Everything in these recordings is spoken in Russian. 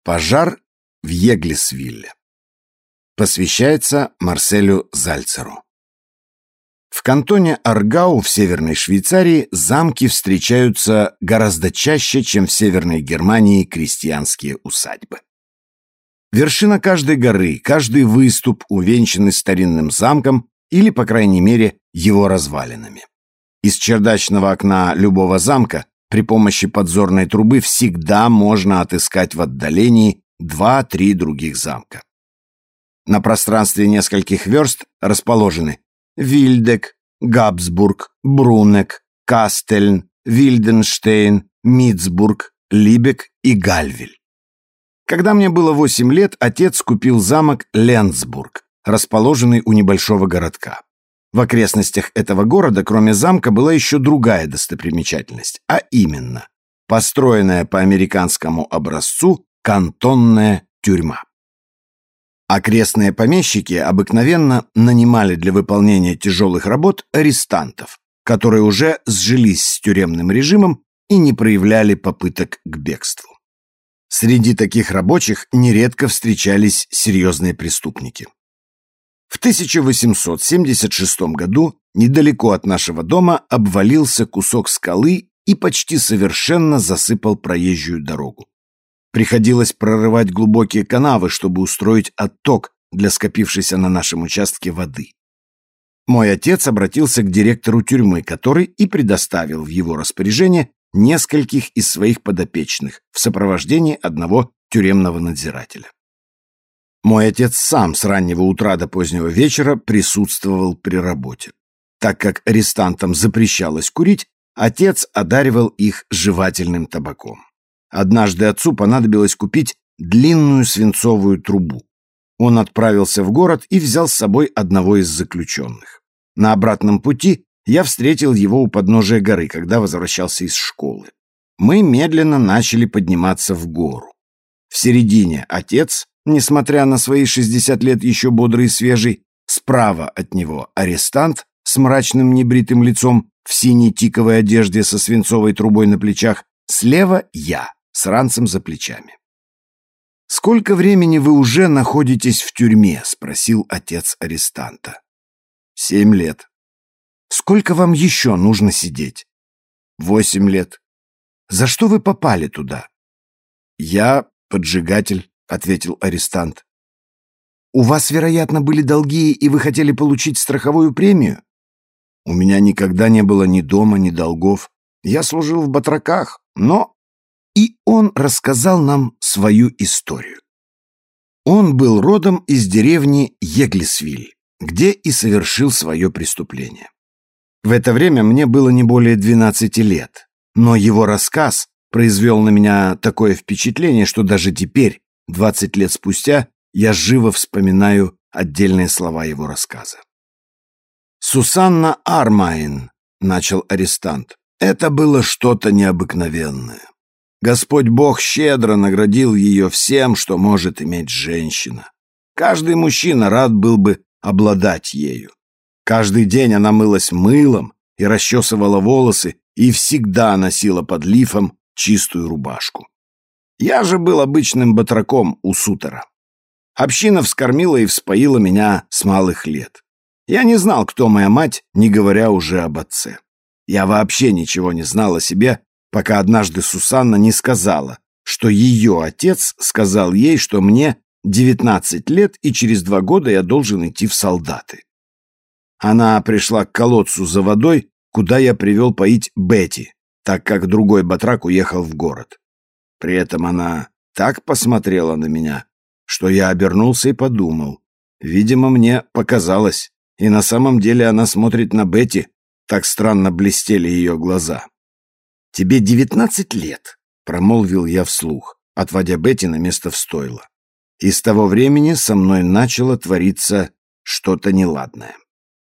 Пожар в Еглисвилле. Посвящается Марселю Зальцеру. В кантоне Аргау в Северной Швейцарии замки встречаются гораздо чаще, чем в Северной Германии крестьянские усадьбы. Вершина каждой горы, каждый выступ увенчаны старинным замком или, по крайней мере, его развалинами. Из чердачного окна любого замка при помощи подзорной трубы всегда можно отыскать в отдалении 2-3 других замка. На пространстве нескольких верст расположены Вильдек, Габсбург, Брунек, Кастельн, Вильденштейн, Мицбург, Либек и Гальвиль. Когда мне было 8 лет, отец купил замок Ленсбург, расположенный у небольшого городка. В окрестностях этого города, кроме замка, была еще другая достопримечательность, а именно построенная по американскому образцу кантонная тюрьма. Окрестные помещики обыкновенно нанимали для выполнения тяжелых работ арестантов, которые уже сжились с тюремным режимом и не проявляли попыток к бегству. Среди таких рабочих нередко встречались серьезные преступники. В 1876 году недалеко от нашего дома обвалился кусок скалы и почти совершенно засыпал проезжую дорогу. Приходилось прорывать глубокие канавы, чтобы устроить отток для скопившейся на нашем участке воды. Мой отец обратился к директору тюрьмы, который и предоставил в его распоряжение нескольких из своих подопечных в сопровождении одного тюремного надзирателя. Мой отец сам с раннего утра до позднего вечера присутствовал при работе. Так как арестантам запрещалось курить, отец одаривал их жевательным табаком. Однажды отцу понадобилось купить длинную свинцовую трубу. Он отправился в город и взял с собой одного из заключенных. На обратном пути я встретил его у подножия горы, когда возвращался из школы. Мы медленно начали подниматься в гору. В середине отец, несмотря на свои 60 лет еще бодрый и свежий, справа от него арестант с мрачным небритым лицом в синей тиковой одежде со свинцовой трубой на плечах, слева я с ранцем за плечами. «Сколько времени вы уже находитесь в тюрьме?» — спросил отец арестанта. 7 лет. «Сколько вам еще нужно сидеть?» 8 лет. «За что вы попали туда?» «Я поджигатель», — ответил арестант. «У вас, вероятно, были долги, и вы хотели получить страховую премию?» «У меня никогда не было ни дома, ни долгов. Я служил в батраках, но...» И он рассказал нам свою историю. Он был родом из деревни Еглисвиль, где и совершил свое преступление. В это время мне было не более 12 лет, но его рассказ произвел на меня такое впечатление, что даже теперь, 20 лет спустя, я живо вспоминаю отдельные слова его рассказа. «Сусанна Армайн», — начал арестант, — «это было что-то необыкновенное. Господь Бог щедро наградил ее всем, что может иметь женщина. Каждый мужчина рад был бы обладать ею. Каждый день она мылась мылом и расчесывала волосы и всегда носила под лифом чистую рубашку. Я же был обычным батраком у сутора. Община вскормила и вспоила меня с малых лет. Я не знал, кто моя мать, не говоря уже об отце. Я вообще ничего не знал о себе, пока однажды Сусанна не сказала, что ее отец сказал ей, что мне 19 лет и через 2 года я должен идти в солдаты. Она пришла к колодцу за водой, куда я привел поить Бетти, так как другой батрак уехал в город. При этом она так посмотрела на меня, что я обернулся и подумал. Видимо, мне показалось, и на самом деле она смотрит на Бетти, так странно блестели ее глаза. «Тебе 19 лет», — промолвил я вслух, отводя Бетти на место в стойло. И с того времени со мной начало твориться что-то неладное.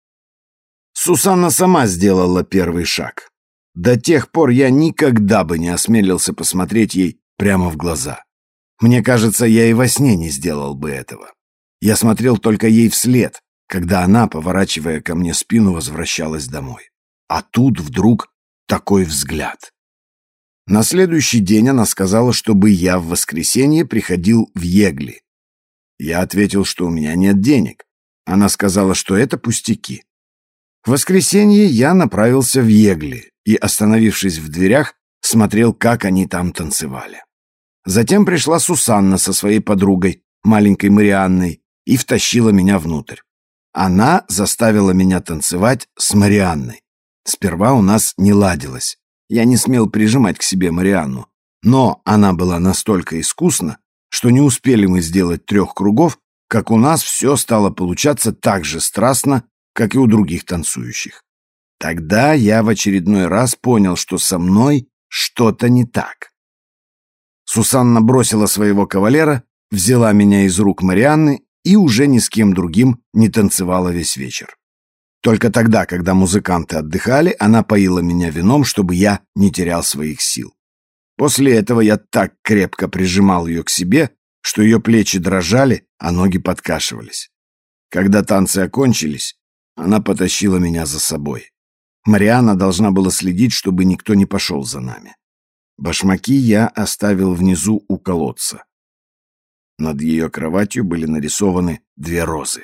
Сусанна сама сделала первый шаг. До тех пор я никогда бы не осмелился посмотреть ей прямо в глаза. Мне кажется, я и во сне не сделал бы этого. Я смотрел только ей вслед, когда она, поворачивая ко мне спину, возвращалась домой. А тут вдруг такой взгляд. На следующий день она сказала, чтобы я в воскресенье приходил в Егли. Я ответил, что у меня нет денег. Она сказала, что это пустяки. В воскресенье я направился в Егли и, остановившись в дверях, смотрел, как они там танцевали. Затем пришла Сусанна со своей подругой, маленькой Марианной, и втащила меня внутрь. Она заставила меня танцевать с Марианной. Сперва у нас не ладилось. Я не смел прижимать к себе Марианну, но она была настолько искусна, что не успели мы сделать 3 кругов, как у нас все стало получаться так же страстно, как и у других танцующих. Тогда я в очередной раз понял, что со мной что-то не так. Сусанна бросила своего кавалера, взяла меня из рук Марианны и уже ни с кем другим не танцевала весь вечер. Только тогда, когда музыканты отдыхали, она поила меня вином, чтобы я не терял своих сил. После этого я так крепко прижимал ее к себе, что ее плечи дрожали, а ноги подкашивались. Когда танцы окончились, она потащила меня за собой. Марианна должна была следить, чтобы никто не пошел за нами. Башмаки я оставил внизу у колодца. Над ее кроватью были нарисованы 2 розы.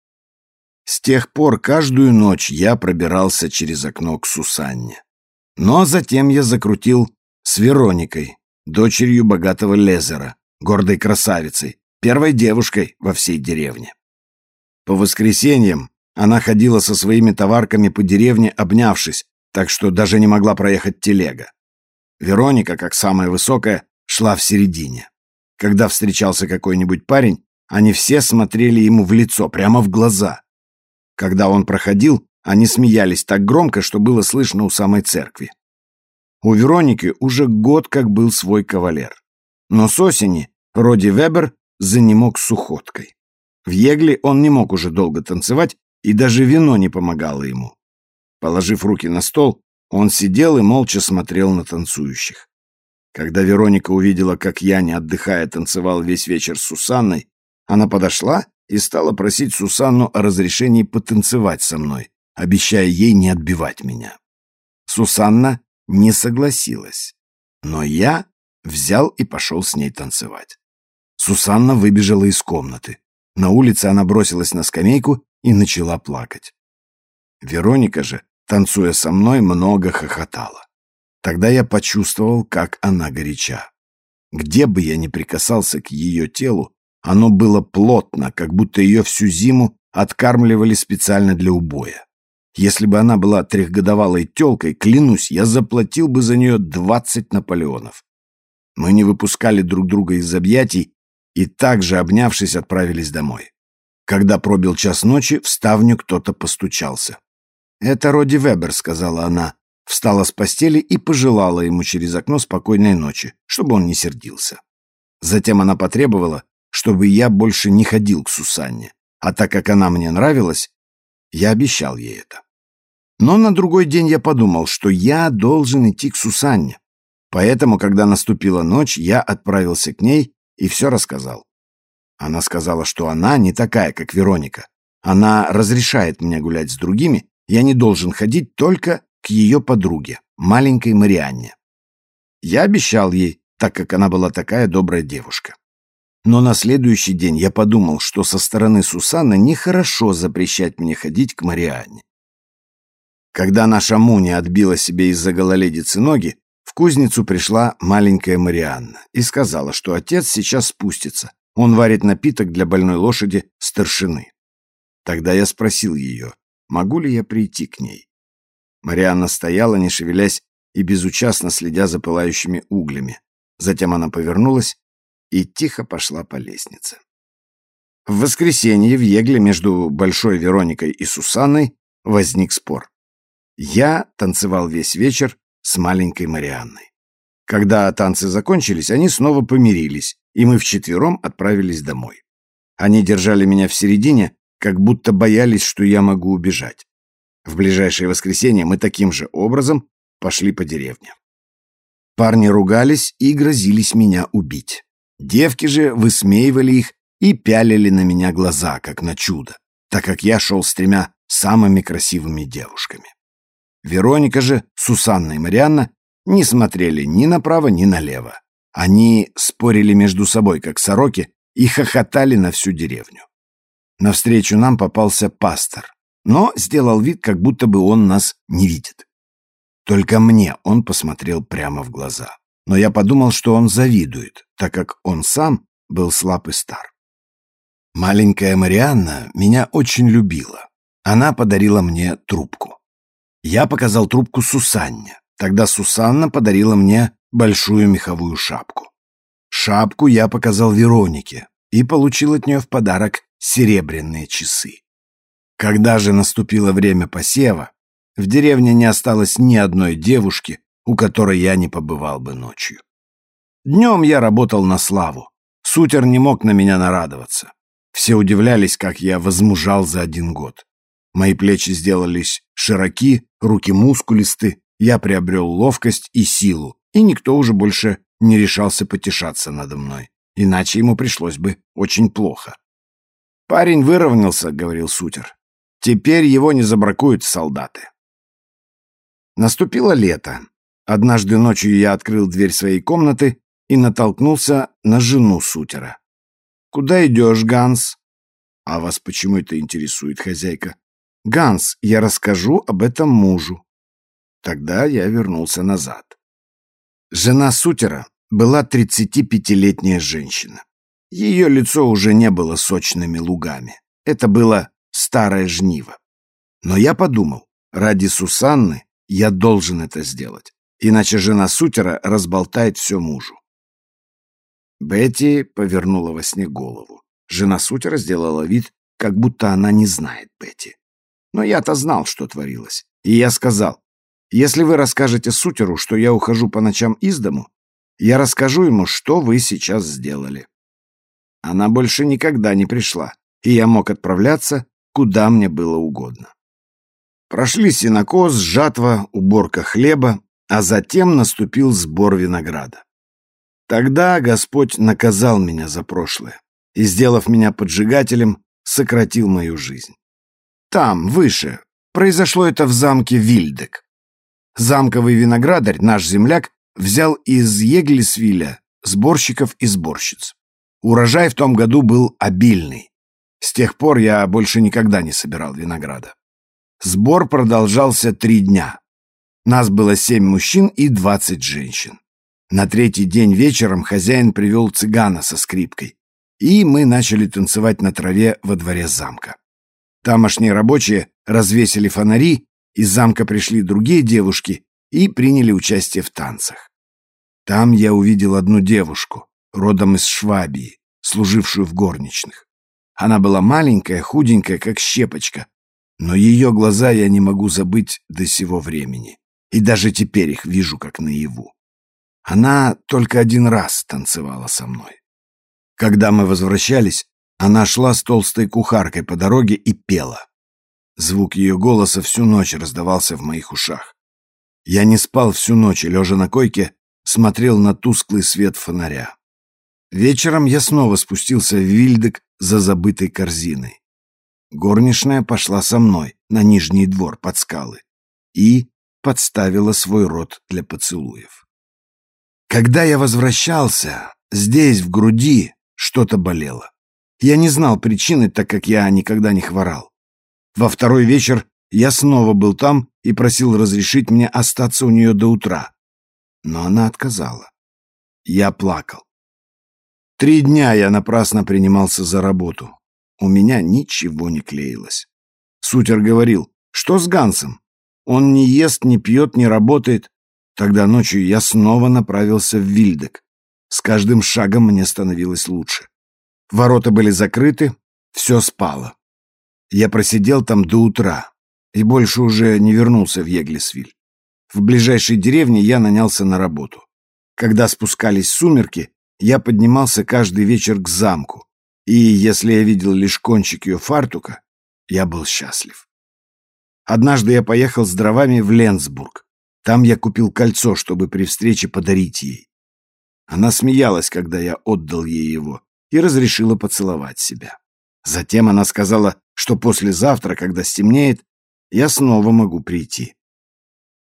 С тех пор каждую ночь я пробирался через окно к Сусанне. Но затем я закрутил с Вероникой, дочерью богатого Лезера, гордой красавицей, первой девушкой во всей деревне. По воскресеньям она ходила со своими товарками по деревне, обнявшись, так что даже не могла проехать телега. Вероника, как самая высокая, шла в середине. Когда встречался какой-нибудь парень, они все смотрели ему в лицо, прямо в глаза. Когда он проходил, они смеялись так громко, что было слышно у самой церкви. У Вероники уже год как был свой кавалер. Но с осени Роди Вебер занемог с уходкой. В Егли он не мог уже долго танцевать, и даже вино не помогало ему. Положив руки на стол, он сидел и молча смотрел на танцующих. Когда Вероника увидела, как я, не отдыхая, танцевал весь вечер с Сусанной, она подошла и стала просить Сусанну о разрешении потанцевать со мной, обещая ей не отбивать меня. Сусанна не согласилась, но я взял и пошел с ней танцевать. Сусанна выбежала из комнаты. На улице она бросилась на скамейку и начала плакать. Вероника же, танцуя со мной, много хохотала. Тогда я почувствовал, как она горяча. Где бы я ни прикасался к ее телу, оно было плотно, как будто ее всю зиму откармливали специально для убоя. Если бы она была 3-годовалой тёлкой, клянусь, я заплатил бы за нее 20 Наполеонов. Мы не выпускали друг друга из объятий и также, обнявшись, отправились домой. Когда пробил час ночи, в ставню кто-то постучался. «Это Роди Вебер», — сказала она, встала с постели и пожелала ему через окно спокойной ночи, чтобы он не сердился. Затем она потребовала, чтобы я больше не ходил к Сусанне, а так как она мне нравилась, я обещал ей это. Но на другой день я подумал, что я должен идти к Сусанне. Поэтому, когда наступила ночь, я отправился к ней и все рассказал. Она сказала, что она не такая, как Вероника. Она разрешает мне гулять с другими, я не должен ходить только к ее подруге, маленькой Марианне. Я обещал ей, так как она была такая добрая девушка. Но на следующий день я подумал, что со стороны Сусанны нехорошо запрещать мне ходить к Марианне. Когда наша Муня отбила себе из-за гололедицы ноги, в кузницу пришла маленькая Марианна и сказала, что отец сейчас спустится. Он варит напиток для больной лошади старшины. Тогда я спросил ее, могу ли я прийти к ней. Марианна стояла, не шевелясь и безучастно следя за пылающими углями. Затем она повернулась и тихо пошла по лестнице. В воскресенье в Егле между Большой Вероникой и Сусанной возник спор. Я танцевал весь вечер с маленькой Марианной. Когда танцы закончились, они снова помирились, и мы вчетвером отправились домой. Они держали меня в середине, как будто боялись, что я могу убежать. В ближайшее воскресенье мы таким же образом пошли по деревне. Парни ругались и грозились меня убить. Девки же высмеивали их и пялили на меня глаза, как на чудо, так как я шел с 3 самыми красивыми девушками. Вероника же, Сусанна и Марианна не смотрели ни направо, ни налево. Они спорили между собой, как сороки, и хохотали на всю деревню. Навстречу нам попался пастор, но сделал вид, как будто бы он нас не видит. Только мне он посмотрел прямо в глаза. Но я подумал, что он завидует, так как он сам был слаб и стар. Маленькая Марианна меня очень любила. Она подарила мне трубку. Я показал трубку Сусанне. Тогда Сусанна подарила мне большую меховую шапку. Шапку я показал Веронике и получил от нее в подарок серебряные часы. Когда же наступило время посева, в деревне не осталось ни одной девушки, у которой я не побывал бы ночью. Днем я работал на славу. Сутер не мог на меня нарадоваться. Все удивлялись, как я возмужал за 1 год. Мои плечи сделались широки, руки мускулисты, я приобрел ловкость и силу, и никто уже больше не решался потешаться надо мной, иначе ему пришлось бы очень плохо. «Парень выровнялся», — говорил Сутер. «Теперь его не забракуют солдаты». Наступило лето. Однажды ночью я открыл дверь своей комнаты и натолкнулся на жену Сутера. «Куда идешь, Ганс?» «А вас почему это интересует, хозяйка?» «Ганс, я расскажу об этом мужу». Тогда я вернулся назад. Жена Сутера была 35-летняя женщина. Ее лицо уже не было сочными лугами. Это было старое жниво. Но я подумал, ради Сусанны я должен это сделать, иначе жена Сутера разболтает все мужу. Бетти повернула во сне голову. Жена Сутера сделала вид, как будто она не знает Бетти. Но я-то знал, что творилось. И я сказал, если вы расскажете Сутеру, что я ухожу по ночам из дому, я расскажу ему, что вы сейчас сделали. Она больше никогда не пришла, и я мог отправляться, куда мне было угодно. Прошли сенокос, жатва, уборка хлеба, а затем наступил сбор винограда. Тогда Господь наказал меня за прошлое и, сделав меня поджигателем, сократил мою жизнь. Там, выше, произошло это в замке Вильдек. Замковый виноградарь, наш земляк, взял из Еглисвиля сборщиков и сборщиц. Урожай в том году был обильный. С тех пор я больше никогда не собирал винограда. Сбор продолжался 3 дня. Нас было 7 мужчин и 20 женщин. На 3-й день вечером хозяин привел цыгана со скрипкой, и мы начали танцевать на траве во дворе замка. Тамошние рабочие развесили фонари, из замка пришли другие девушки и приняли участие в танцах. Там я увидел одну девушку, родом из Швабии, служившую в горничных. Она была маленькая, худенькая, как щепочка, но ее глаза я не могу забыть до сего времени, и даже теперь их вижу как наяву. Она только 1 раз танцевала со мной. Когда мы возвращались, она шла с толстой кухаркой по дороге и пела. Звук ее голоса всю ночь раздавался в моих ушах. Я не спал всю ночь и, лежа на койке, смотрел на тусклый свет фонаря. Вечером я снова спустился в Вильдек за забытой корзиной. Горничная пошла со мной на нижний двор под скалы и подставила свой рот для поцелуев. Когда я возвращался, здесь, в груди, что-то болело. Я не знал причины, так как я никогда не хворал. Во 2-й вечер я снова был там и просил разрешить мне остаться у нее до утра. Но она отказала. Я плакал. 3 дня я напрасно принимался за работу. У меня ничего не клеилось. Сутер говорил, что с Гансом? Он не ест, не пьет, не работает. Тогда ночью я снова направился в Вильдек. С каждым шагом мне становилось лучше. Ворота были закрыты, все спало. Я просидел там до утра и больше уже не вернулся в Еглисвиль. В ближайшей деревне я нанялся на работу. Когда спускались сумерки, я поднимался каждый вечер к замку, и если я видел лишь кончик ее фартука, я был счастлив. Однажды я поехал с дровами в Ленсбург. Там я купил кольцо, чтобы при встрече подарить ей. Она смеялась, когда я отдал ей его, и разрешила поцеловать себя. Затем она сказала, что послезавтра, когда стемнеет, я снова могу прийти.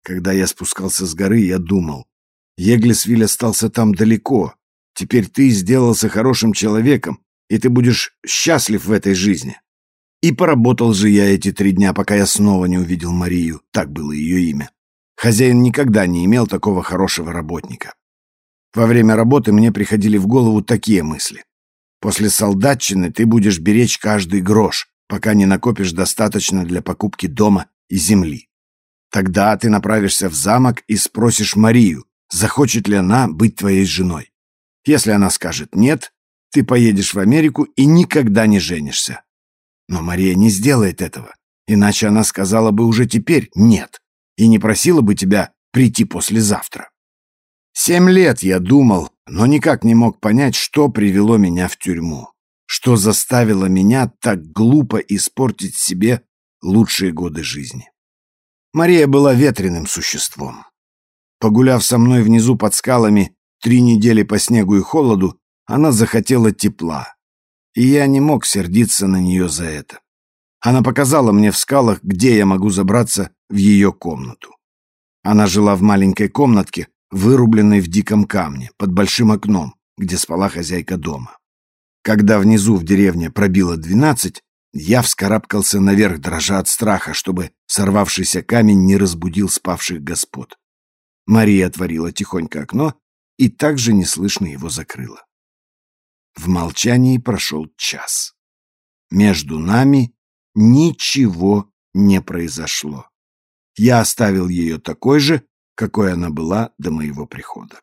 Когда я спускался с горы, я думал: Еглисвиль остался там далеко. Теперь ты сделался хорошим человеком, и ты будешь счастлив в этой жизни. И поработал же я эти 3 дня, пока я снова не увидел Марию, так было ее имя. Хозяин никогда не имел такого хорошего работника. Во время работы мне приходили в голову такие мысли. После солдатчины ты будешь беречь каждый грош, пока не накопишь достаточно для покупки дома и земли. Тогда ты направишься в замок и спросишь Марию, захочет ли она быть твоей женой. Если она скажет «нет», ты поедешь в Америку и никогда не женишься. Но Мария не сделает этого, иначе она сказала бы уже теперь «нет» и не просила бы тебя прийти послезавтра. 7 лет я думал, но никак не мог понять, что привело меня в тюрьму, что заставило меня так глупо испортить себе лучшие годы жизни. Мария была ветреным существом. Погуляв со мной внизу под скалами 3 недели по снегу и холоду, она захотела тепла, и я не мог сердиться на нее за это. Она показала мне в скалах, где я могу забраться в ее комнату. Она жила в маленькой комнатке, вырубленной в диком камне, под большим окном, где спала хозяйка дома. Когда внизу в деревне пробило 12, я вскарабкался наверх, дрожа от страха, чтобы сорвавшийся камень не разбудил спавших господ. Мария отворила тихонько окно и также неслышно его закрыла. В молчании прошел час. Между нами ничего не произошло. Я оставил ее такой же, какой она была до моего прихода.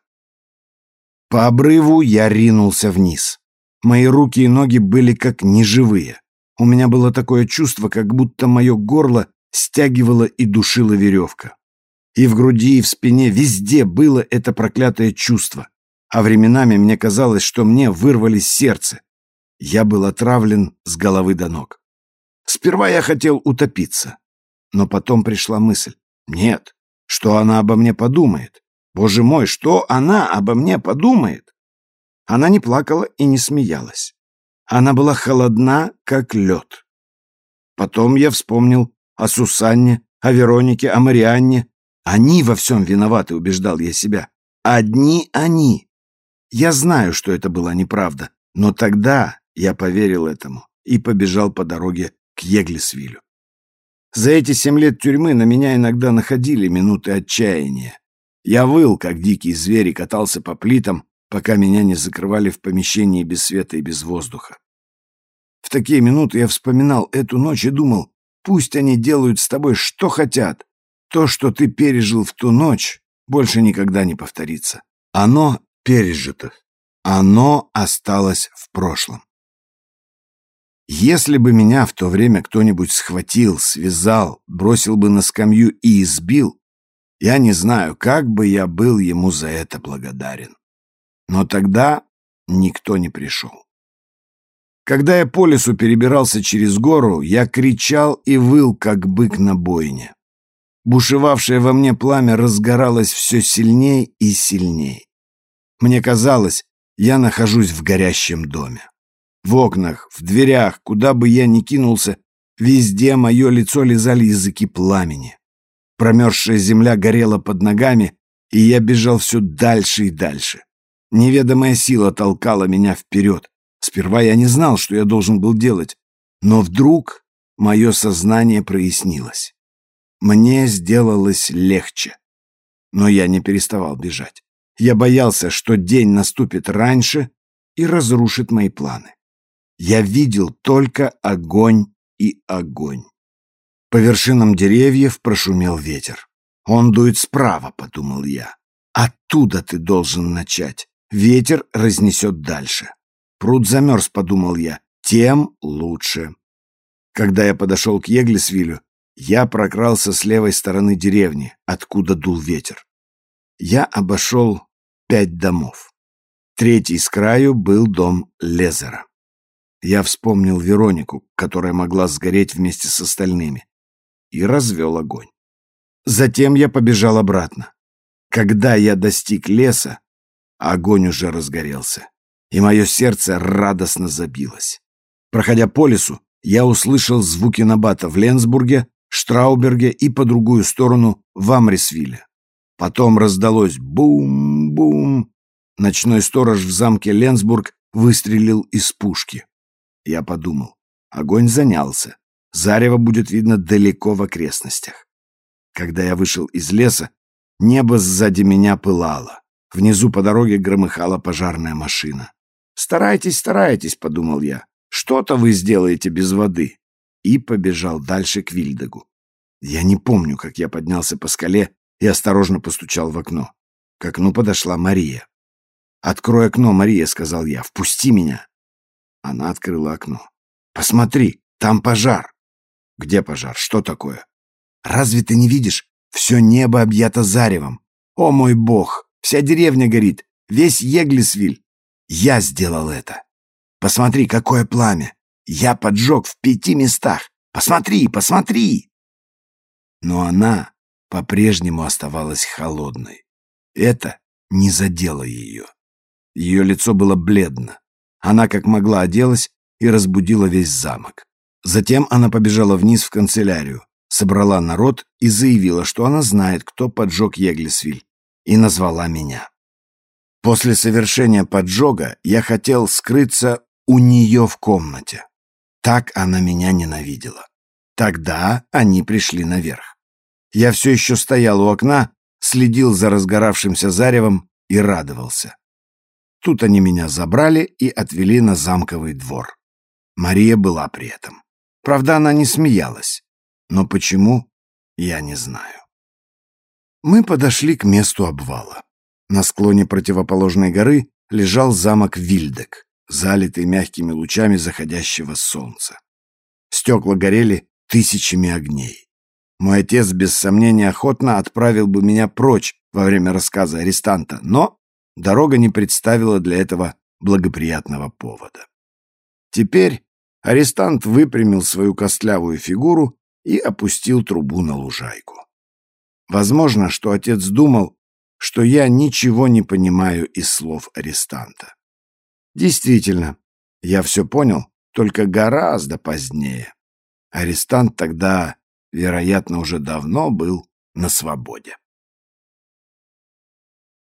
По обрыву я ринулся вниз. Мои руки и ноги были как неживые. У меня было такое чувство, как будто мое горло стягивала и душила веревка. И в груди, и в спине везде было это проклятое чувство. А временами мне казалось, что мне вырвали сердце. Я был отравлен с головы до ног. Сперва я хотел утопиться. Но потом пришла мысль: нет, что она обо мне подумает? Боже мой, что она обо мне подумает? Она не плакала и не смеялась. Она была холодна, как лед. Потом я вспомнил о Сусанне, о Веронике, о Марианне. Они во всем виноваты, убеждал я себя. Одни они. Я знаю, что это была неправда, но тогда я поверил этому и побежал по дороге к Еглисвилю. За эти 7 лет тюрьмы на меня иногда находили минуты отчаяния. Я выл, как дикий зверь, и катался по плитам, пока меня не закрывали в помещении без света и без воздуха. В такие минуты я вспоминал эту ночь и думал: пусть они делают с тобой что хотят. То, что ты пережил в ту ночь, больше никогда не повторится. Оно пережито. Оно осталось в прошлом. Если бы меня в то время кто-нибудь схватил, связал, бросил бы на скамью и избил, я не знаю, как бы я был ему за это благодарен. Но тогда никто не пришел. Когда я по лесу перебирался через гору, я кричал и выл, как бык на бойне. Бушевавшее во мне пламя разгоралось все сильнее и сильнее. Мне казалось, я нахожусь в горящем доме. В окнах, в дверях, куда бы я ни кинулся, везде мое лицо лизали языки пламени. Промерзшая земля горела под ногами, и я бежал все дальше и дальше. Неведомая сила толкала меня вперед. Сперва я не знал, что я должен был делать, но вдруг мое сознание прояснилось. Мне сделалось легче, но я не переставал бежать. Я боялся, что день наступит раньше и разрушит мои планы. Я видел только огонь и огонь. По вершинам деревьев прошумел ветер. «Он дует справа», — подумал я. «Оттуда ты должен начать. Ветер разнесет дальше». «Пруд замерз», — подумал я. «Тем лучше». Когда я подошел к Еглисвилю, я прокрался с левой стороны деревни, откуда дул ветер. Я обошел 5 домов. 3-й с краю был дом Лезера. Я вспомнил Веронику, которая могла сгореть вместе с остальными, и развел огонь. Затем я побежал обратно. Когда я достиг леса, огонь уже разгорелся, и мое сердце радостно забилось. Проходя по лесу, я услышал звуки набата в Ленсбурге, Штрауберге и по другую сторону в Амрисвилле. Потом раздалось бум-бум. Ночной сторож в замке Ленсбург выстрелил из пушки. Я подумал, огонь занялся. Зарево будет видно далеко в окрестностях. Когда я вышел из леса, небо сзади меня пылало. Внизу по дороге громыхала пожарная машина. «Старайтесь, старайтесь», — подумал я. «Что-то вы сделаете без воды». И побежал дальше к Вильдегу. Я не помню, как я поднялся по скале и осторожно постучал в окно. К окну подошла Мария. «Открой окно, Мария», — сказал я. «Впусти меня». Она открыла окно. «Посмотри, там пожар». «Где пожар? Что такое?» «Разве ты не видишь? Все небо объято заревом. О мой бог! Вся деревня горит, весь Еглисвиль. Я сделал это. Посмотри, какое пламя. Я поджег в 5 местах. Посмотри, посмотри!» Но она по-прежнему оставалась холодной. Это не задело ее. Ее лицо было бледно. Она как могла оделась и разбудила весь замок. Затем она побежала вниз в канцелярию, собрала народ и заявила, что она знает, кто поджег Еглисвиль, и назвала меня. После совершения поджога я хотел скрыться у нее в комнате. Так она меня ненавидела. Тогда они пришли наверх. Я все еще стоял у окна, следил за разгоравшимся заревом и радовался. Тут они меня забрали и отвели на замковый двор. Мария была при этом. Правда, она не смеялась. Но почему, я не знаю. Мы подошли к месту обвала. На склоне противоположной горы лежал замок Вильдег, залитый мягкими лучами заходящего солнца. Стекла горели тысячами огней. Мой отец, без сомнения, охотно отправил бы меня прочь во время рассказа арестанта, но дорога не представила для этого благоприятного повода. Теперь арестант выпрямил свою костлявую фигуру и опустил трубу на лужайку. Возможно, что отец думал, что я ничего не понимаю из слов арестанта. Действительно, я все понял, только гораздо позднее. Арестант тогда, вероятно, уже давно был на свободе.